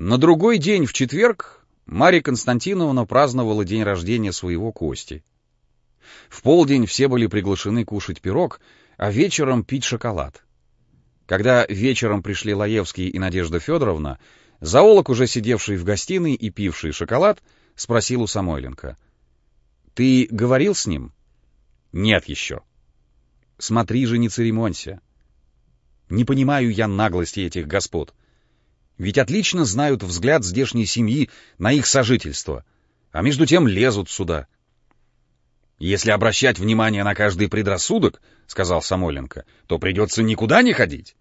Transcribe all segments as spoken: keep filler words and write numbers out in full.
На другой день, в четверг, Марья Константиновна праздновала день рождения своего Кости. В полдень все были приглашены кушать пирог, а вечером пить шоколад. Когда вечером пришли Лаевский и Надежда Федоровна, зоолог, уже сидевший в гостиной и пивший шоколад, спросил у Самойленко: «Ты говорил с ним?» «Нет еще». «Смотри же, не церемонься». «Не понимаю я наглости этих господ. Ведь отлично знают взгляд здешней семьи на их сожительство, а между тем лезут сюда». «Если обращать внимание на каждый предрассудок, — сказал Самойленко, — то придется никуда не ходить».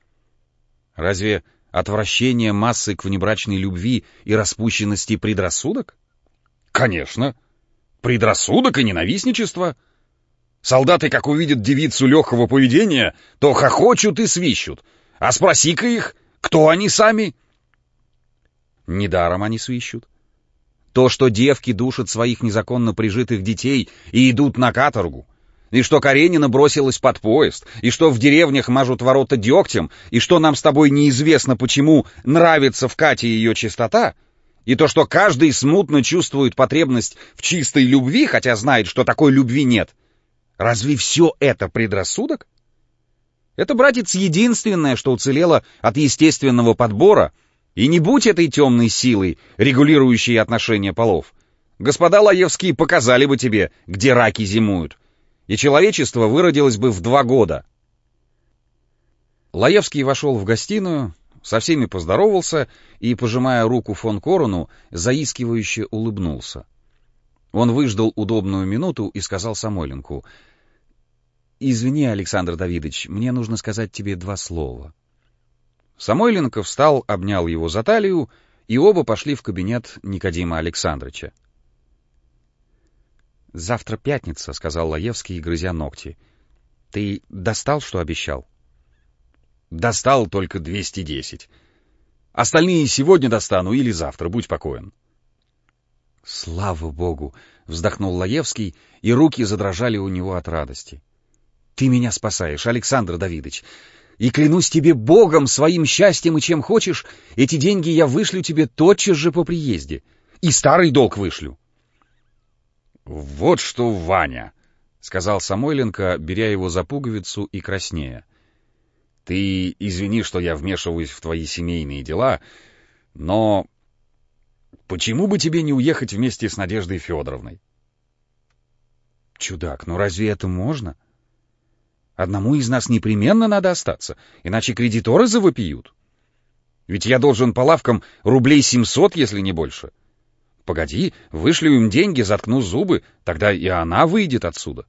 «Разве отвращение массы к внебрачной любви и распущенности предрассудок?» «Конечно. Предрассудок и ненавистничество. Солдаты, как увидят девицу легкого поведения, то хохочут и свищут. А спроси-ка их, кто они сами?» «Недаром они свищут. То, что девки душат своих незаконно прижитых детей и идут на каторгу, и что Каренина бросилась под поезд, и что в деревнях мажут ворота дегтем, и что нам с тобой неизвестно почему нравится в Кате ее чистота, и то, что каждый смутно чувствует потребность в чистой любви, хотя знает, что такой любви нет. Разве все это предрассудок? Это, братец, единственное, что уцелело от естественного подбора. И не будь этой темной силой, регулирующей отношения полов, господа Лаевские показали бы тебе, где раки зимуют, и человечество выродилось бы в два года. Лаевский вошел в гостиную, со всеми поздоровался и, пожимая руку фон Корону, заискивающе улыбнулся. Он выждал удобную минуту и сказал Самойленку: «Извини, Александр Давидович, мне нужно сказать тебе два слова». Самойленко встал, обнял его за талию, и оба пошли в кабинет Никодима Александровича. «Завтра пятница», — сказал Лаевский, грызя ногти. «Ты достал, что обещал?» «Достал только двести десять. Остальные сегодня достану или завтра, будь покоен». «Слава Богу!» — вздохнул Лаевский, и руки задрожали у него от радости. «Ты меня спасаешь, Александр Давидович. И клянусь тебе Богом, своим счастьем и чем хочешь, эти деньги я вышлю тебе тотчас же по приезде. И старый долг вышлю». «Вот что, Ваня», — сказал Самойленко, беря его за пуговицу и краснея. «Ты извини, что я вмешиваюсь в твои семейные дела, но почему бы тебе не уехать вместе с Надеждой Федоровной?» «Чудак, ну разве это можно? Одному из нас непременно надо остаться, иначе кредиторы завопиют. Ведь я должен по лавкам рублей семьсот, если не больше. Погоди, вышлю им деньги, заткну зубы, тогда и она выйдет отсюда».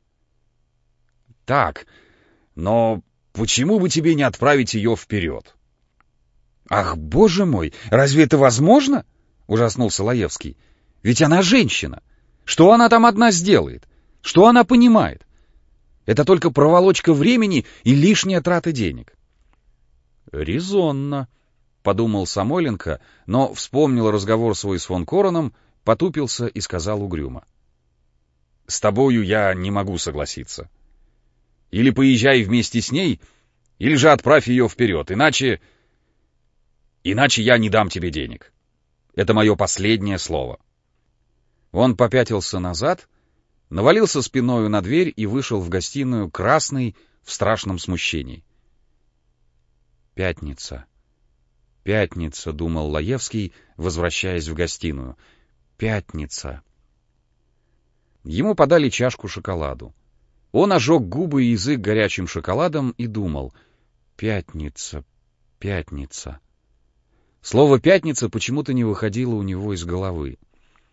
«Так, но почему бы тебе не отправить ее вперед?» «Ах, боже мой, разве это возможно?» — ужаснулся Лаевский. «Ведь она женщина. Что она там одна сделает? Что она понимает? Это только проволочка времени и лишняя трата денег». «Резонно», — подумал Самойленко, но вспомнил разговор свой с фон Короном, потупился и сказал угрюмо: «С тобою я не могу согласиться. Или поезжай вместе с ней, или же отправь ее вперед, иначе... Иначе я не дам тебе денег. Это мое последнее слово». Он попятился назад, навалился спиною на дверь и вышел в гостиную, красный, в страшном смущении. «Пятница, пятница», — думал Лаевский, возвращаясь в гостиную. «Пятница». Ему подали чашку шоколаду. Он ожег губы и язык горячим шоколадом и думал: «Пятница, пятница». Слово «пятница» почему-то не выходило у него из головы.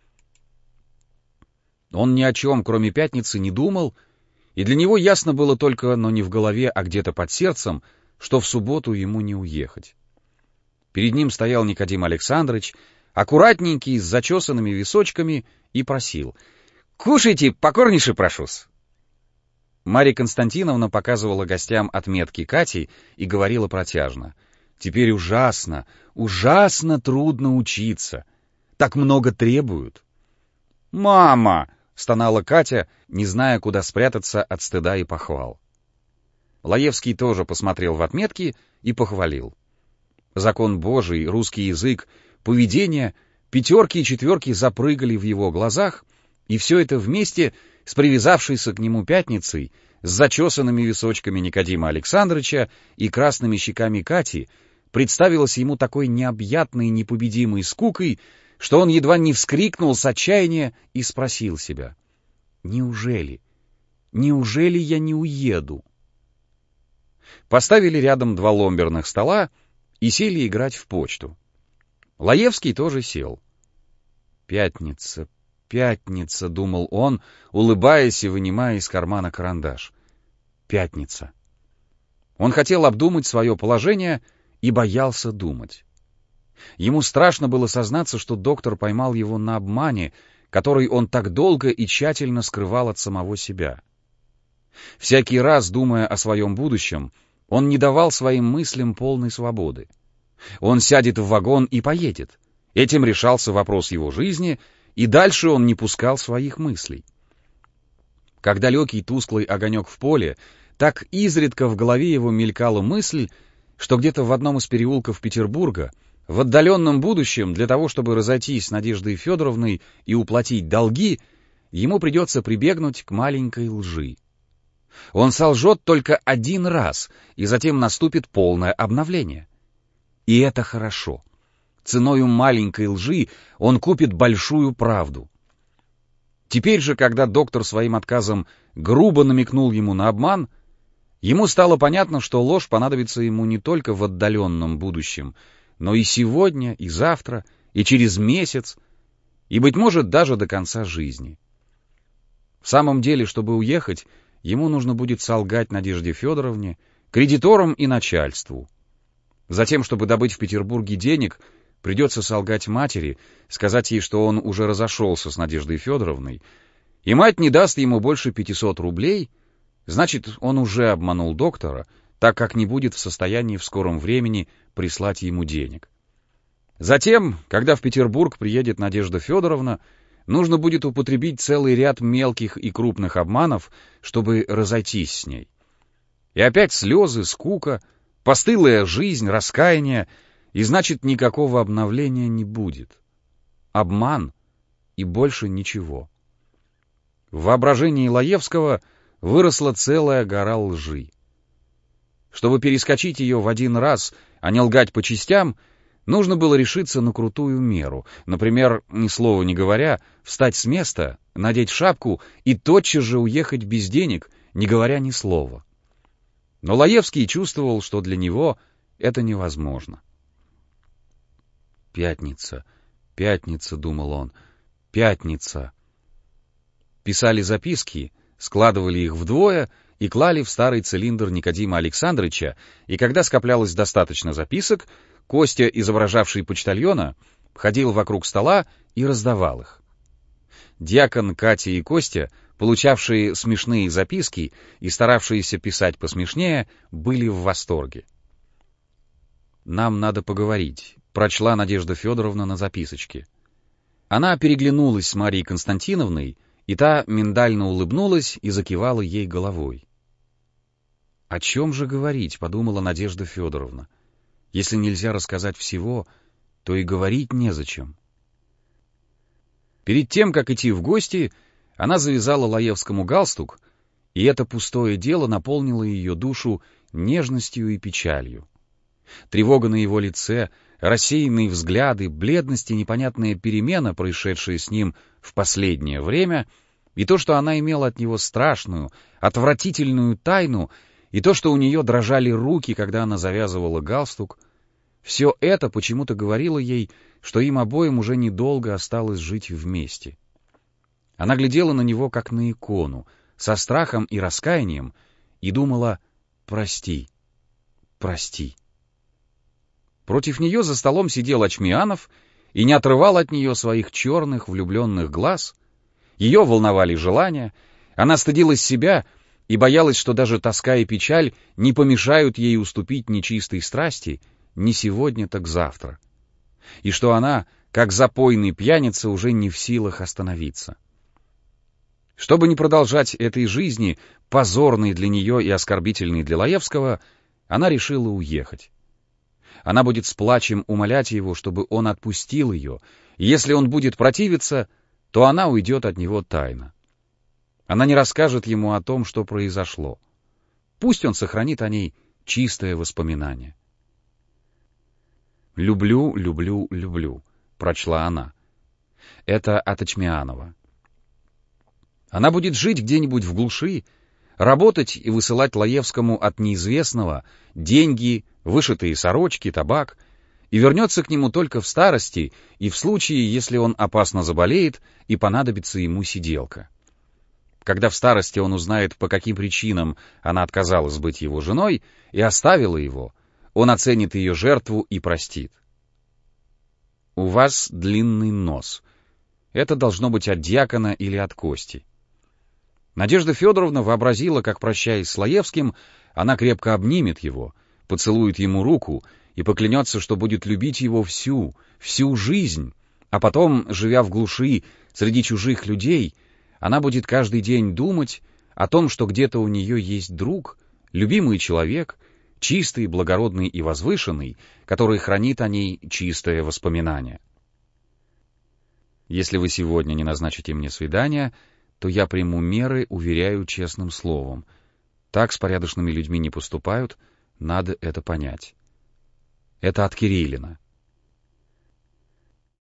Он ни о чем, кроме пятницы, не думал, и для него ясно было только, но не в голове, а где-то под сердцем, что в субботу ему не уехать. Перед ним стоял Никодим Александрович, аккуратненький, с зачесанными височками, и просил: «Кушайте, покорнейше прошу-с». Марья Константиновна показывала гостям отметки Кати и говорила протяжно: «Теперь ужасно, ужасно трудно учиться. Так много требуют». «Мама!» — стонала Катя, не зная, куда спрятаться от стыда и похвал. Лаевский тоже посмотрел в отметки и похвалил: Закон Божий, русский язык, поведение, пятерки и четверки запрыгали в его глазах, и все это вместе с привязавшейся к нему пятницей, с зачесанными височками Никодима Александровича и красными щеками Кати представилось ему такой необъятной, непобедимой скукой, что он едва не вскрикнул с отчаяния и спросил себя: «Неужели? Неужели я не уеду?» Поставили рядом два ломберных стола и сели играть в почту. Лаевский тоже сел. «Пятница, пятница», — думал он, улыбаясь и вынимая из кармана карандаш. «Пятница». Он хотел обдумать свое положение и боялся думать. Ему страшно было сознаться, что доктор поймал его на обмане, который он так долго и тщательно скрывал от самого себя. Всякий раз, думая о своем будущем, он не давал своим мыслям полной свободы. Он сядет в вагон и поедет. Этим решался вопрос его жизни, и дальше он не пускал своих мыслей. Как далекий тусклый огонек в поле, так изредка в голове его мелькала мысль, что где-то в одном из переулков Петербурга, в отдаленном будущем, для того, чтобы разойтись с Надеждой Федоровной и уплатить долги, ему придется прибегнуть к маленькой лжи. Он солжет только один раз, и затем наступит полное обновление. И это хорошо. Ценою маленькой лжи он купит большую правду. Теперь же, когда доктор своим отказом грубо намекнул ему на обман, ему стало понятно, что ложь понадобится ему не только в отдаленном будущем, но и сегодня, и завтра, и через месяц, и, быть может, даже до конца жизни. В самом деле, чтобы уехать, ему нужно будет солгать Надежде Федоровне, кредиторам и начальству. Затем, чтобы добыть в Петербурге денег, придется солгать матери, сказать ей, что он уже разошелся с Надеждой Федоровной, и мать не даст ему больше пятисот рублей, значит, он уже обманул доктора, так как не будет в состоянии в скором времени прислать ему денег. Затем, когда в Петербург приедет Надежда Федоровна, нужно будет употребить целый ряд мелких и крупных обманов, чтобы разойтись с ней. И опять слезы, скука, постылая жизнь, раскаяние, и значит, никакого обновления не будет. Обман и больше ничего. В воображении Лаевского выросла целая гора лжи. Чтобы перескочить ее в один раз, а не лгать по частям, нужно было решиться на крутую меру, например, ни слова не говоря, встать с места, надеть шапку и тотчас же уехать без денег, не говоря ни слова. Но Лаевский чувствовал, что для него это невозможно. «Пятница, пятница», — думал он, — «пятница». Писали записки, складывали их вдвое и клали в старый цилиндр Никодима Александровича, и когда скоплялось достаточно записок, Костя, изображавший почтальона, ходил вокруг стола и раздавал их. Дьякон, Катя и Костя, получавшие смешные записки и старавшиеся писать посмешнее, были в восторге. «Нам надо поговорить», — прочла Надежда Федоровна на записочке. Она переглянулась с Марией Константиновной, и та миндально улыбнулась и закивала ей головой. «О чем же говорить?» — подумала Надежда Федоровна. «Если нельзя рассказать всего, то и говорить незачем». Перед тем, как идти в гости, она завязала Лаевскому галстук, и это пустое дело наполнило ее душу нежностью и печалью. Тревога на его лице, рассеянные взгляды, бледность и непонятная перемена, происшедшая с ним в последнее время, и то, что она имела от него страшную, отвратительную тайну, и то, что у нее дрожали руки, когда она завязывала галстук, все это почему-то говорило ей, что им обоим уже недолго осталось жить вместе. Она глядела на него, как на икону, со страхом и раскаянием, и думала: «Прости, прости». Против нее за столом сидел Очмианов и не отрывал от нее своих черных влюбленных глаз. Ее волновали желания, она стыдилась себя и боялась, что даже тоска и печаль не помешают ей уступить нечистой страсти не сегодня, так завтра, и что она, как запойный пьяница, уже не в силах остановиться. Чтобы не продолжать этой жизни, позорной для нее и оскорбительной для Лаевского, она решила уехать. Она будет с плачем умолять его, чтобы он отпустил ее, и если он будет противиться, то она уйдет от него тайно. Она не расскажет ему о том, что произошло. Пусть он сохранит о ней чистое воспоминание. «Люблю, люблю, люблю», — прочла она. Это от Очмианова. Она будет жить где-нибудь в глуши, работать и высылать Лаевскому от неизвестного деньги, вышитые сорочки, табак, и вернется к нему только в старости и в случае, если он опасно заболеет и понадобится ему сиделка. Когда в старости он узнает, по каким причинам она отказалась быть его женой и оставила его, он оценит ее жертву и простит. «У вас длинный нос. Это должно быть от дьякона или от Кости». Надежда Федоровна вообразила, как, прощаясь с Лаевским, она крепко обнимет его, поцелует ему руку и поклянется, что будет любить его всю, всю жизнь, а потом, живя в глуши среди чужих людей, она будет каждый день думать о том, что где-то у нее есть друг, любимый человек, чистый, благородный и возвышенный, который хранит о ней чистое воспоминание. Если вы сегодня не назначите мне свидания, то я приму меры, уверяю честным словом. Так с порядочными людьми не поступают, надо это понять. Это от Кириллина.